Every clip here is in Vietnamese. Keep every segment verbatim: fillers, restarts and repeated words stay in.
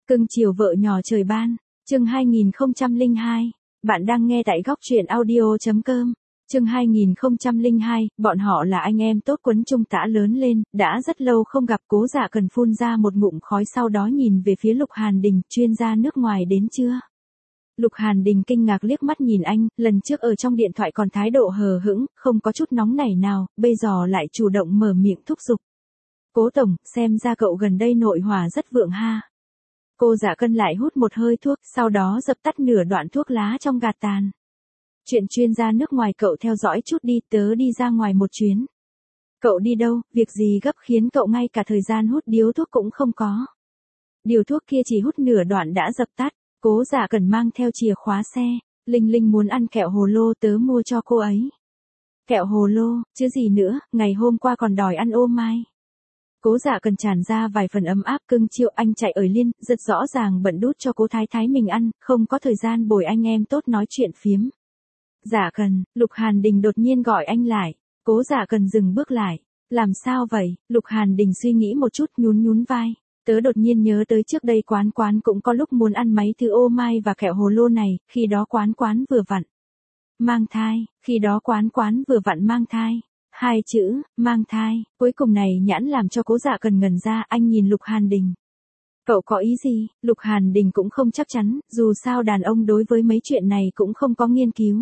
Cưng chiều vợ nhỏ trời ban, chương hai nghìn không trăm lẻ hai. Bạn đang nghe tại góc truyện audio chấm com. Chương hai nghìn không trăm lẻ hai, bọn họ là anh em tốt quấn chung tã lớn lên, đã rất lâu không gặp. Cố Dạ Cần phun ra một ngụm khói, sau đó nhìn về phía Lục Hàn Đình, chuyên gia nước ngoài đến chưa? Lục Hàn Đình kinh ngạc liếc mắt nhìn anh, lần trước ở trong điện thoại còn thái độ hờ hững, không có chút nóng nảy nào, bây giờ lại chủ động mở miệng thúc giục. Cố tổng, xem ra cậu gần đây nội hỏa rất vượng ha. Cô Dạ Cân lại hút một hơi thuốc, sau đó dập tắt nửa đoạn thuốc lá trong gạt tàn. Chuyện chuyên gia nước ngoài cậu theo dõi chút đi, tớ đi ra ngoài một chuyến. Cậu đi đâu, việc gì gấp khiến cậu ngay cả thời gian hút điếu thuốc cũng không có. Điều thuốc kia chỉ hút nửa đoạn đã dập tắt. Cố Dạ Cần mang theo chìa khóa xe. Linh Linh muốn ăn kẹo hồ lô, tớ mua cho cô ấy. Kẹo hồ lô, chứ gì nữa, ngày hôm qua còn đòi ăn ô mai. Cố Dạ Cần tràn ra vài phần ấm áp cưng chiều, anh chạy ở liên, rất rõ ràng bận đút cho cố thái thái mình ăn, không có thời gian bồi anh em tốt nói chuyện phiếm. Dạ Cần, Lục Hàn Đình đột nhiên gọi anh lại. Cố Dạ Cần dừng bước lại. Làm sao vậy? Lục Hàn Đình suy nghĩ một chút, nhún nhún vai. Tớ đột nhiên nhớ tới trước đây quán quán cũng có lúc muốn ăn mấy thứ ô mai và kẹo hồ lô này, khi đó quán quán vừa vặn mang thai, khi đó quán quán vừa vặn mang thai. Hai chữ, mang thai, cuối cùng này nhãn làm cho Cố Dạ Cần ngẩn ra, anh nhìn Lục Hàn Đình. Cậu có ý gì? Lục Hàn Đình cũng không chắc chắn, dù sao đàn ông đối với mấy chuyện này cũng không có nghiên cứu.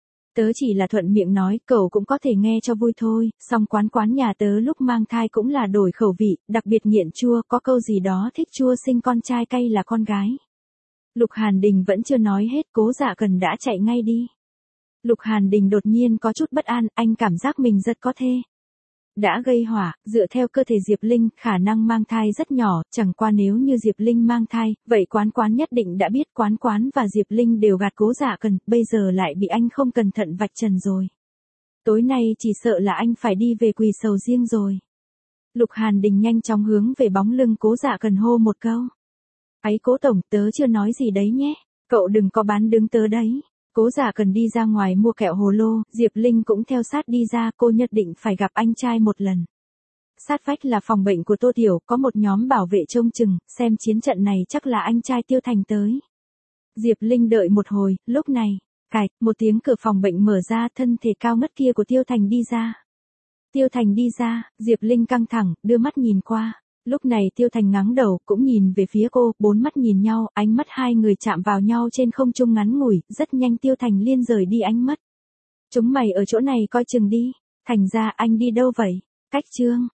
Tớ chỉ là thuận miệng nói, cậu cũng có thể nghe cho vui thôi, song quán quán nhà tớ lúc mang thai cũng là đổi khẩu vị, đặc biệt nghiện chua, có câu gì đó thích chua sinh con trai cay là con gái. Lục Hàn Đình vẫn chưa nói hết, Cố Dạ Cần đã chạy ngay đi. Lục Hàn Đình đột nhiên có chút bất an, anh cảm giác mình rất có thê. Đã gây hỏa, dựa theo cơ thể Diệp Linh, khả năng mang thai rất nhỏ, chẳng qua nếu như Diệp Linh mang thai, vậy quán quán nhất định đã biết quán quán và Diệp Linh đều gạt Cố Dạ Cần, bây giờ lại bị anh không cẩn thận vạch trần rồi. Tối nay chỉ sợ là anh phải đi về quỳ sầu riêng rồi. Lục Hàn Đình nhanh chóng hướng về bóng lưng Cố Dạ Cần hô một câu. Ấy Cố tổng, tớ chưa nói gì đấy nhé, cậu đừng có bán đứng tớ đấy. Cố Dạ Cần đi ra ngoài mua kẹo hồ lô, Diệp Linh cũng theo sát đi ra, cô nhất định phải gặp anh trai một lần. Sát vách là phòng bệnh của Tô Tiểu, có một nhóm bảo vệ trông chừng, xem chiến trận này chắc là anh trai Tiêu Thành tới. Diệp Linh đợi một hồi, lúc này, cạch, một tiếng cửa phòng bệnh mở ra, thân thể cao ngất kia của Tiêu Thành đi ra. Tiêu Thành đi ra, Diệp Linh căng thẳng, đưa mắt nhìn qua. Lúc này Tiêu Thành ngáng đầu, cũng nhìn về phía cô, bốn mắt nhìn nhau, ánh mắt hai người chạm vào nhau trên không trung ngắn ngủi, rất nhanh Tiêu Thành liên rời đi ánh mắt. Chúng mày ở chỗ này coi chừng đi, Thành ra anh đi đâu vậy? Cách chương,